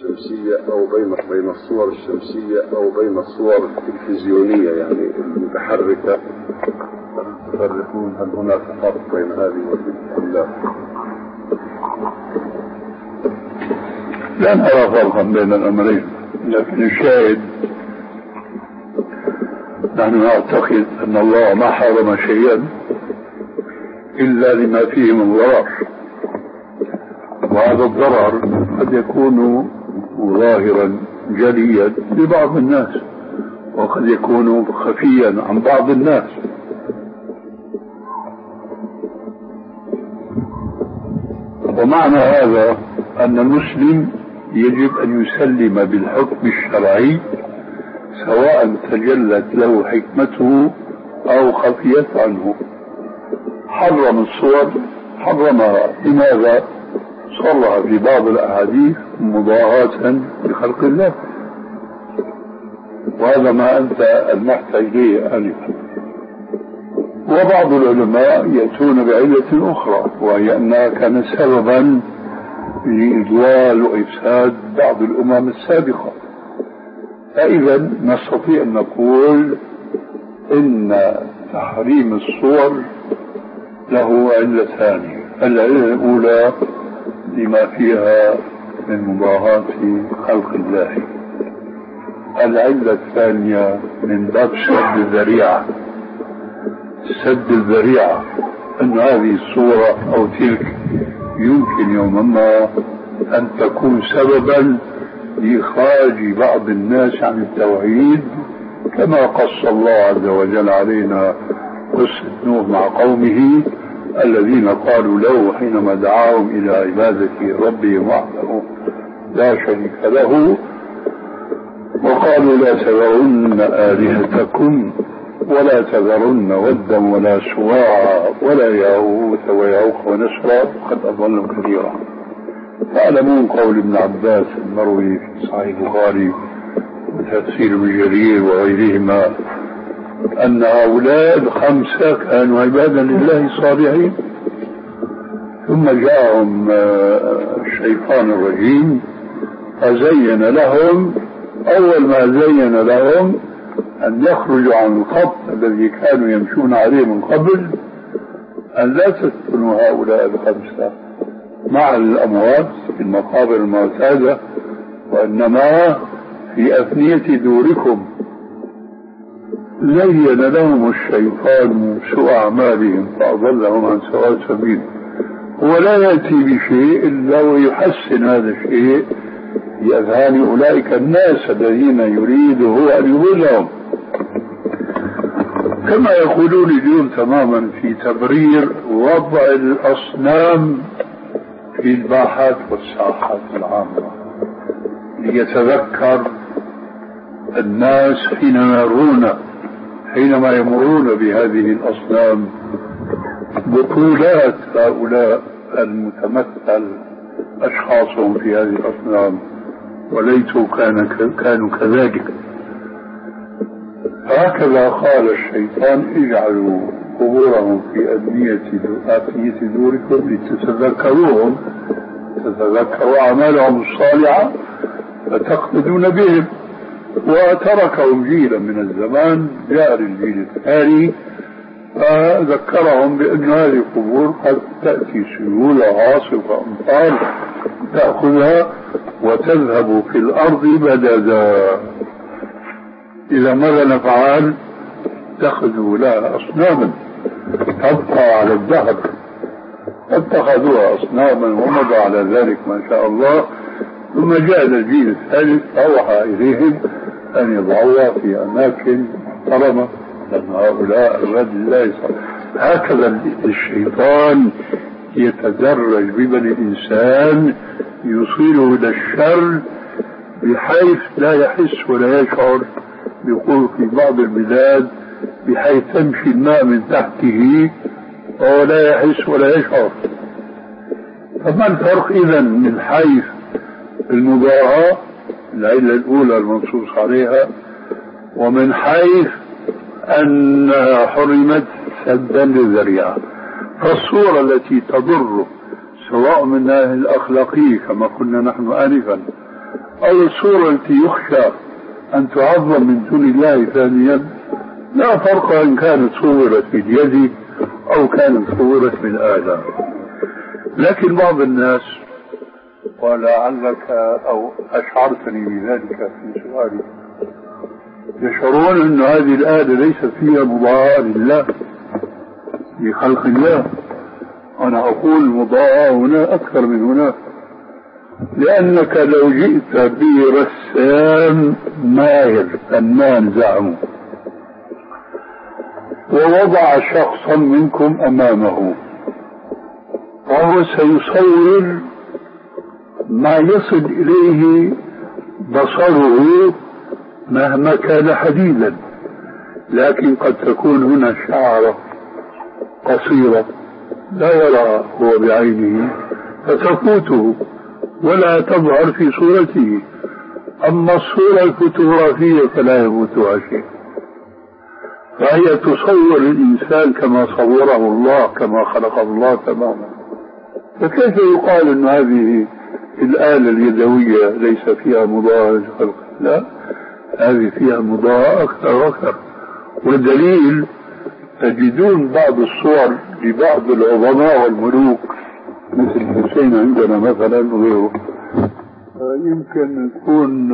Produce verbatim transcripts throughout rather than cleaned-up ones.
الشمسية أو بين بين الصور الشمسية أو بين الصور التلفزيونية يعني المتحركة؟ تفرقون هل هناك فرق بين هذه وتلك أم لا؟ لا نرى فرقا بين الأمرين، لكن الشاهد نحن نعتقد أن الله ما حرم شيئا إلا لما فيه من ضرر، وهذا الضرر قد يكون ظاهرا جليا لبعض الناس وقد يكون خفيا عن بعض الناس. ومعنى هذا أن المسلم يجب أن يسلم بالحكم الشرعي سواء تجلت له حكمته أو خفيت عنه. حرم الصور حرمها، لماذا؟ صرح في بعض الأحاديث مضاهاة بخلق الله، وهذا ما أنت المحتاج إليه آنفا. وبعض العلماء يأتون بعلة أخرى، وهي أنها كانت سببا لإضلال وإفساد بعض الأمم السابقة. فإذا نستطيع أن نقول إن تحريم الصور له علتان. العلة الأولى لما فيها من مضاهاة خلق الله، العلة الثانية من باب سد الذريعة. سد الذريعة أن هذه الصورة أو تلك يمكن يوما ما أن تكون سببا لإخراج بعض الناس عن التوحيد، كما قص الله عز وجل علينا قصة نوح مع قومه الذين قالوا له حينما دعاهم إلى عبادة ربهم وحده لا شريك له، وقالوا لا تذرن آلهتكم ولا تذرن ودا ولا سواعا ولا يغوث ويعوق ونسرا قد أضلوا كثيرا. تعلمون قول ابن عباس المروي في صحيح البخاري وتفسير ابن جرير وغيرهما أن هؤلاء الخمسة كانوا عبادا لله صالحين، ثم جاءهم الشيطان الرجيم فزين لهم، أول ما زين لهم أن يخرجوا عن الخط الذي كانوا يمشون عليه من قبل، أن لا تسكنوا هؤلاء الخمسة مع الأموات في المقابر المعتادة، وإنما في أفنية دوركم. زين لهم الشيطان سوء أعمالهم فأضلهم عن سواء السبيل. هو لا يأتي بشيء إلا ويحسن هذا الشيء بأذهان أولئك الناس الذين يريد هو أن يضلهم، كما يقولون اليوم تماما في تبرير وضع الأصنام في الباحات والساحات العامة، ليتذكر الناس حينما يرون حينما يمرون بهذه الأصنام بطولات هؤلاء المتمثل أشخاصهم في هذه الأصنام، وليتوا كان كانوا كذلك. هكذا قال الشيطان اجعلوا قبورهم في أبنية دوركم لتتذكروهم، تتذكروا أعمالهم الصالحة فتقتدون بهم. وتركهم جيلا من الزمان، جاء الجيل الثاني فذكرهم بأن هذه القبور قد تأتي سيول عاصفة أمطار تأخذها وتذهب في الأرض بددا. إذا ماذا نفعل؟ اتخذوا لها أصناما تبقى على الدهر، اتخذوها أصناما ومضى على ذلك ما شاء الله. ثم جاء الجيل الثالث أوحى إليهم أن يضعوها في أماكن محترمة، لأن هؤلاء الرجل لا يصح. هكذا الشيطان يتدرج ببني الإنسان يوصله إلى الشر بحيث لا يحس ولا يشعر. يقول في بعض البلاد بحيث تمشي الماء من تحته وهو لا يحس ولا يشعر. فما الفرق إذن من حيث المضاهاة العلة الأولى المنصوص عليها، ومن حيث أنها حرمت سدا للذريعة؟ فالصورة التي تضر سواء من الناحية الأخلاقية كما قلنا نحن آنفا أو الصورة التي يخشى أن تعظم من دون الله ثانيا، لا فرق إن كانت صورت باليد أو كانت صورت بالآلة. لكن بعض الناس، ولعلك أو أشعرتني بذلك في سؤالي، يشعرون أن هذه الآلة ليست فيها مضاهاة لله لخلق الله. أنا أقول مضاهاة هنا أكثر من هناك، لأنك لو جئت برسام ماهر فنان زعمه ووضع شخصا منكم أمامه وهو سيصور ما يصل إليه بصره مهما كان حديدا، لكن قد تكون هنا شعرة قصيرة لا يرى هو بعينه فتفوته ولا تظهر في صورته، أما الصورة الفوتوغرافية فلا يفوتها شيء، فهي تصور الإنسان كما صوره الله، كما خلق الله تماما. فكيف يقال أن هذه الآلة اليدوية ليس فيها مضاهاة لخلق الله؟ هذه فيها مضاهاة أكثر وأكثر. والدليل تجدون بعض الصور لبعض العظماء والملوك مثل الحسين عندنا مثلا وغيره، يمكن يكون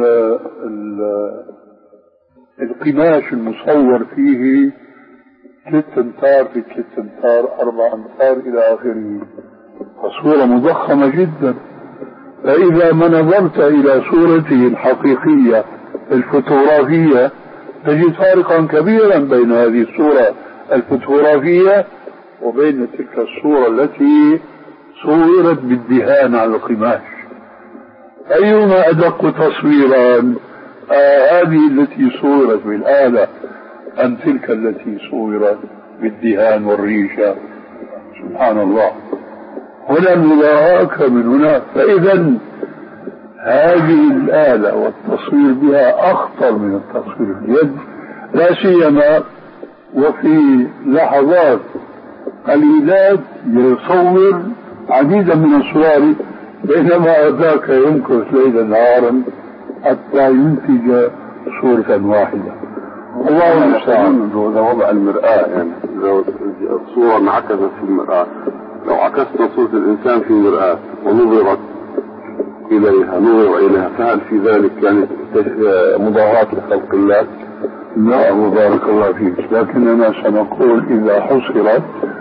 القماش المصور فيه ثلاث امتار في ثلاث امتار أربع امتار إلى آخره، فصورة مضخمة جدا. فإذا ما نظرت إلى صورته الحقيقية الفوتوغرافية تجد فارقا كبيرا بين هذه الصورة الفوتوغرافية وبين تلك الصورة التي صورت بالدهان على القماش. أيهما أدق تصويرا، آه هذه التي صورت بالآلة أم تلك التي صورت بالدهان والريشة؟ سبحان الله، هنا المضاهاة أكثر من هناك. فإذا هذه الآلة والتصوير بها أخطر من التصوير باليد، لا سيما وفي لحظات قليلات يصور عديدا من الصور بينما ذاك يمكث ليلا نهارا حتى ينتج صورة واحدة. الله المستعان. إذا وضع المرآة، يعني إذا الصورة انعكست في المرآة، لو عكسنا صورة الإنسان في المرآة ونظرت إليها نظر إليها، فهل في ذلك يعني مضاهاة لخلق الله؟ لا، بارك الله فيك، لكننا سنقول إذا حصرت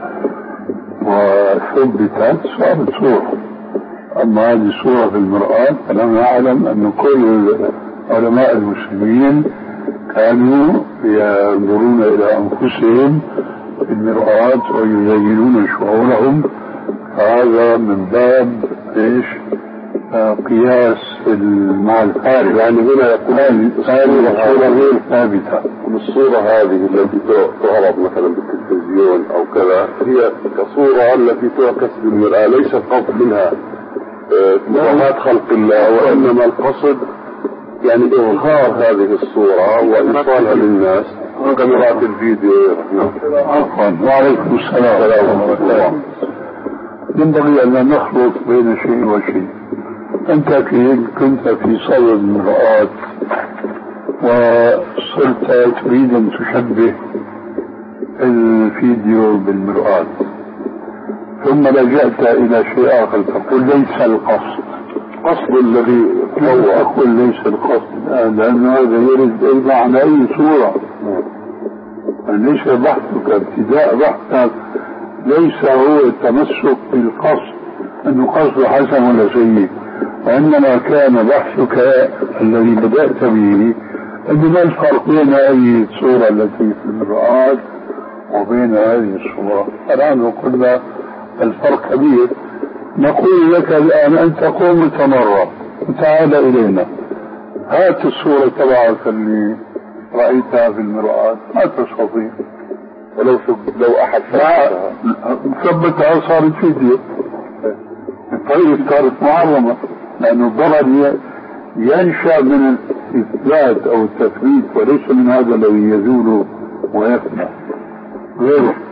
وثبتت صارت صورة. أما هذه الصورة في المرآة فأنا أعلم أن كل علماء المسلمين كانوا ينظرون إلى أنفسهم في المرآة ويزينون شعورهم، هذا من باب إيش؟ قياس مع الخارج. يعني هنا يقول الصورة غير ثابتة. الصورة هذه التي تعرض مثلا بالتلفزيون أو كذا هي كصورة التي تعكس بالمرآة، ليس القصد منها مضاهاة خلق الله، وإنما القصد يعني إظهار هذه الصورة وإيصالها للناس كاميرات الفيديو. عفوا، وعليكم السلام ورحمة الله. ينبغي أن لا نخلط بين شيء وشيء. أنت كنت في صدد المرآة وصرت تريد أن تشبه الفيديو بالمرآة، ثم لجأت إلى شيء آخر تقول ليس القصد قصد الذي تقول ليس القصد، لأن هذا يرد معنى أي صورة. ليس بحثك ابتداء بحثك ليس هو التمسك بالقصد أنه قصد حسن ولا سيء، وإنما كان بحثك الذي بدأت به أنه ما الفرق بين هذه الصورة التي في المرآة وبين هذه الصورة. الآن قلنا الفرق كبير، نقول لك الآن أن تقوم تمرة وتعال إلينا، هات الصورة تبعك اللي رأيتها في المرآة، ما تستطيع ولو لو أحد ثبتها صارت فيديو، طيب صارت معظمة، لأنه الضرر ينشأ من الإثبات أو التثبيت وليس من هذا الذي يزول ويفنى غيره.